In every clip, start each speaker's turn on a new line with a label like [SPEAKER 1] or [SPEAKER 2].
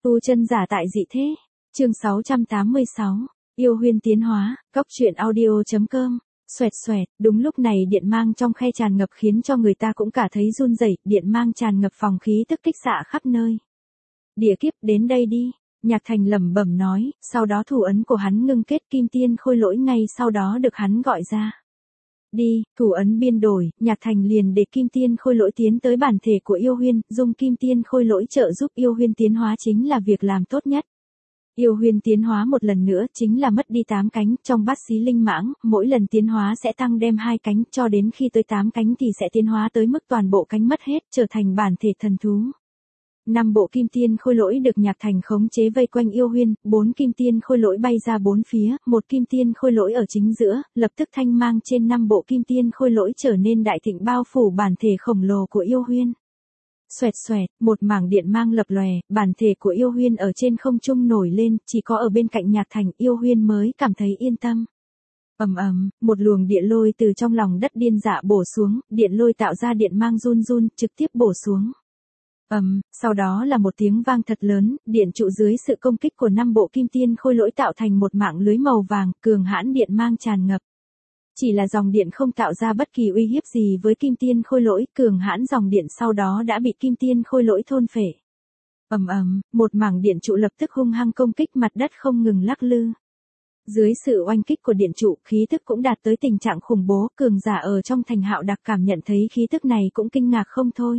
[SPEAKER 1] Tu chân giả tại dị thế. Chương 686. Yêu huyên tiến hóa. Góc truyện audio.com. Xoẹt xoẹt, đúng lúc này điện mang trong khe tràn ngập khiến cho người ta cũng cả thấy run rẩy, điện mang tràn ngập phòng khí tức kích xạ khắp nơi. Địa kiếp, đến đây đi. Nhạc Thành lẩm bẩm nói, sau đó thủ ấn của hắn ngưng kết, kim tiên khôi lỗi ngay sau đó được hắn gọi ra. Đi, thủ ấn biên đổi, Nhạc Thành liền để kim tiên khôi lỗi tiến tới bản thể của yêu huyên, dùng kim tiên khôi lỗi trợ giúp yêu huyên tiến hóa chính là việc làm tốt nhất. Yêu huyên tiến hóa một lần nữa chính là mất đi 8 cánh, trong bát xí linh mãng, mỗi lần tiến hóa sẽ tăng đem 2 cánh, cho đến khi tới 8 cánh thì sẽ tiến hóa tới mức toàn bộ cánh mất hết, trở thành bản thể thần thú. 5 bộ kim tiên khôi lỗi được Nhạc Thành khống chế vây quanh yêu huyên, 4 kim tiên khôi lỗi bay ra 4 phía, 1 kim tiên khôi lỗi ở chính giữa, lập tức thanh mang trên 5 bộ kim tiên khôi lỗi trở nên đại thịnh bao phủ bản thể khổng lồ của yêu huyên. Xoẹt xoẹt, một mảng điện mang lập lòe, bản thể của yêu huyên ở trên không trung nổi lên, chỉ có ở bên cạnh Nhạc Thành yêu huyên mới cảm thấy yên tâm. Ầm ầm, một luồng điện lôi từ trong lòng đất điên dạ bổ xuống, điện lôi tạo ra điện mang run run, trực tiếp bổ xuống. Sau đó là một tiếng vang thật lớn, điện trụ dưới sự công kích của 5 bộ kim tiên khôi lỗi tạo thành một mạng lưới màu vàng, cường hãn điện mang tràn ngập. Chỉ là dòng điện không tạo ra bất kỳ uy hiếp gì với kim tiên khôi lỗi, cường hãn dòng điện sau đó đã bị kim tiên khôi lỗi thôn phệ. Một mảng điện trụ lập tức hung hăng công kích mặt đất không ngừng lắc lư. Dưới sự oanh kích của điện trụ, khí tức cũng đạt tới tình trạng khủng bố, cường giả ở trong thành Hạo Đặc cảm nhận thấy khí tức này cũng kinh ngạc không thôi.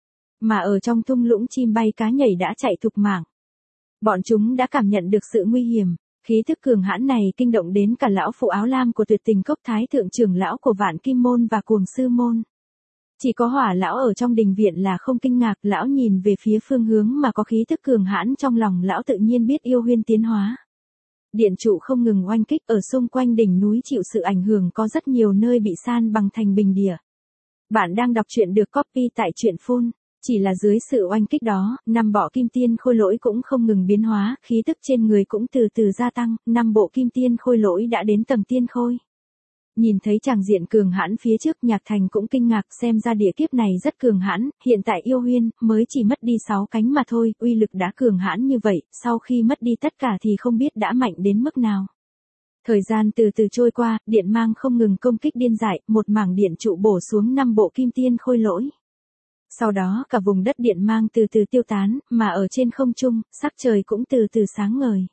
[SPEAKER 1] Mà ở trong thung lũng chim bay cá nhảy đã chạy thục mạng. Bọn chúng đã cảm nhận được sự nguy hiểm. Khí thức cường hãn này kinh động đến cả lão phụ áo lam của Tuyệt Tình Cốc, thái thượng trưởng lão của Vạn Kim môn và Cuồng sư môn. Chỉ có Hỏa lão ở trong đình viện là không kinh ngạc, lão nhìn về phía phương hướng mà có khí thức cường hãn, trong lòng lão tự nhiên biết yêu huyên tiến hóa. Điện trụ không ngừng oanh kích, ở xung quanh đỉnh núi chịu sự ảnh hưởng có rất nhiều nơi bị san bằng thành bình địa. Bạn đang đọc truyện được copy tại truyện phun. Chỉ là dưới sự oanh kích đó, 5 bộ kim tiên khôi lỗi cũng không ngừng biến hóa, khí tức trên người cũng từ từ gia tăng, 5 bộ kim tiên khôi lỗi đã đến tầng tiên khôi. Nhìn thấy tràng diện cường hãn phía trước, Nhạc Thành cũng kinh ngạc, xem ra địa kiếp này rất cường hãn, hiện tại yêu huyên mới chỉ mất đi 6 cánh mà thôi, uy lực đã cường hãn như vậy, sau khi mất đi tất cả thì không biết đã mạnh đến mức nào. Thời gian từ từ trôi qua, điện mang không ngừng công kích điên dại, một mảng điện trụ bổ xuống 5 bộ kim tiên khôi lỗi. Sau đó cả vùng đất điện mang từ từ tiêu tán, mà ở trên không trung, sắc trời cũng từ từ sáng ngời.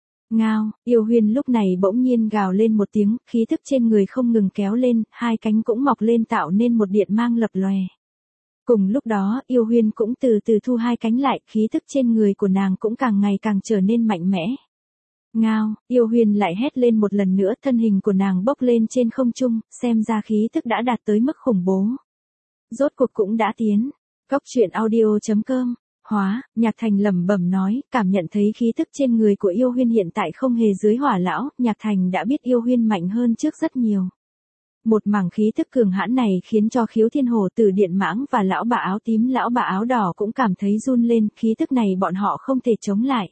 [SPEAKER 1] Ngao, yêu huyên lúc này bỗng nhiên gào lên một tiếng, khí thức trên người không ngừng kéo lên, 2 cánh cũng mọc lên tạo nên một điện mang lập lòe. Cùng lúc đó, yêu huyên cũng từ từ thu 2 cánh lại, khí thức trên người của nàng cũng càng ngày càng trở nên mạnh mẽ. Ngao, yêu huyên lại hét lên một lần nữa, thân hình của nàng bốc lên trên không trung, xem ra khí thức đã đạt tới mức khủng bố. Rốt cuộc cũng đã tiến. Góc truyện audio.com. Nhạc Thành lẩm bẩm nói, cảm nhận thấy khí tức trên người của yêu huyên hiện tại không hề dưới Hỏa lão, Nhạc Thành đã biết yêu huyên mạnh hơn trước rất nhiều. Một mảng khí tức cường hãn này khiến cho Khiếu Thiên Hổ Tử Điện Mãng và lão bà áo tím lão bà áo đỏ cũng cảm thấy run lên, khí tức này bọn họ không thể chống lại.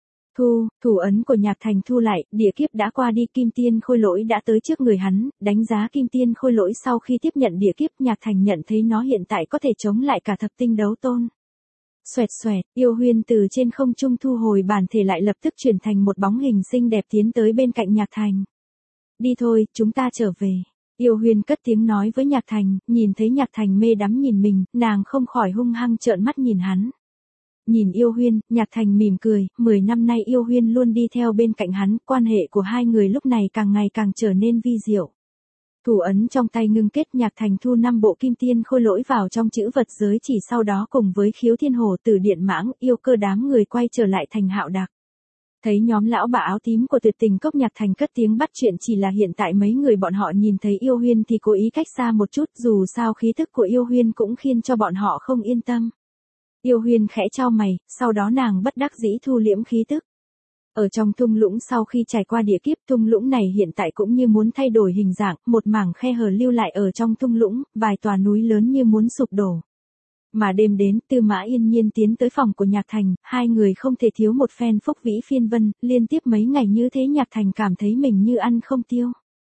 [SPEAKER 1] Thủ ấn của Nhạc Thành thu lại, địa kiếp đã qua đi, kim tiên khôi lỗi đã tới trước người hắn, đánh giá kim tiên khôi lỗi sau khi tiếp nhận địa kiếp, Nhạc Thành nhận thấy nó hiện tại có thể chống lại cả thập tinh đấu tôn. Xoẹt xoẹt, yêu huyên từ trên không trung thu hồi bản thể lại lập tức chuyển thành một bóng hình xinh đẹp tiến tới bên cạnh Nhạc Thành. Đi thôi, chúng ta trở về. Yêu huyên cất tiếng nói với Nhạc Thành, nhìn thấy Nhạc Thành mê đắm nhìn mình, nàng không khỏi hung hăng trợn mắt nhìn hắn. Nhìn yêu huyên, Nhạc Thành mỉm cười, 10 năm nay yêu huyên luôn đi theo bên cạnh hắn, quan hệ của hai người lúc này càng ngày càng trở nên vi diệu. Thủ ấn trong tay ngưng kết, Nhạc Thành thu 5 bộ kim tiên khôi lỗi vào trong chữ vật giới, chỉ sau đó cùng với Khiếu Thiên Hổ Tử Điện Mãng, yêu cơ đám người quay trở lại thành Hạo Đặc. Thấy nhóm lão bà áo tím của Tuyệt Tình Cốc, Nhạc Thành cất tiếng bắt chuyện, chỉ là hiện tại mấy người bọn họ nhìn thấy yêu huyên thì cố ý cách xa một chút, dù sao khí thức của yêu huyên cũng khiến cho bọn họ không yên tâm. Yêu huyên khẽ chau mày, sau đó nàng bất đắc dĩ thu liễm khí tức. Ở trong thung lũng sau khi trải qua địa kiếp, thung lũng này hiện tại cũng như muốn thay đổi hình dạng, một mảng khe hở lưu lại ở trong thung lũng, vài tòa núi lớn như muốn sụp đổ. Mà đêm đến, Tư Mã Yên Nhiên tiến tới phòng của Nhạc Thành, hai người không thể thiếu một phen phúc vĩ phiên vân, liên tiếp mấy ngày như thế Nhạc Thành cảm thấy mình như ăn không tiêu.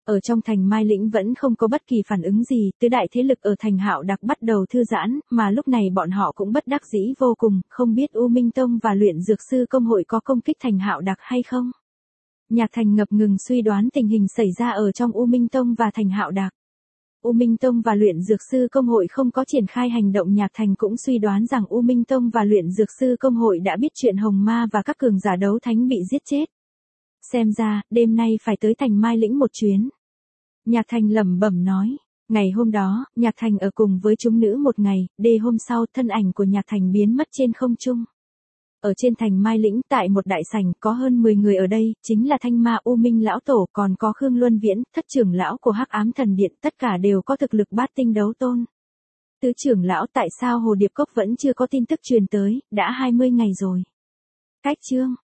[SPEAKER 1] Ở trong thành Mai Lĩnh vẫn không có bất kỳ phản ứng gì, tứ đại thế lực ở thành Hạo Đạc bắt đầu thư giãn, mà lúc này bọn họ cũng bất đắc dĩ vô cùng, không biết U Minh Tông và Luyện Dược Sư Công hội có công kích thành Hạo Đạc hay không. Nhạc Thành ngập ngừng suy đoán tình hình xảy ra ở trong U Minh Tông và thành Hạo Đạc. U Minh Tông và Luyện Dược Sư Công hội không có triển khai hành động, Nhạc Thành cũng suy đoán rằng U Minh Tông và Luyện Dược Sư Công hội đã biết chuyện Hồng Ma và các cường giả đấu thánh bị giết chết. Xem ra, đêm nay phải tới thành Mai Lĩnh một chuyến. Nhạc Thành lẩm bẩm nói. Ngày hôm đó, Nhạc Thành ở cùng với chúng nữ một ngày, đêm hôm sau thân ảnh của Nhạc Thành biến mất trên không trung. Ở trên thành Mai Lĩnh tại một đại sảnh có hơn 10 người ở đây, chính là Thanh Ma U Minh Lão Tổ, còn có Khương Luân Viễn, thất trưởng lão của Hắc Ám Thần Điện, tất cả đều có thực lực bát tinh đấu tôn. Tứ trưởng lão, tại sao Hồ Điệp Cốc vẫn chưa có tin tức truyền tới, đã 20 ngày rồi. Cách chương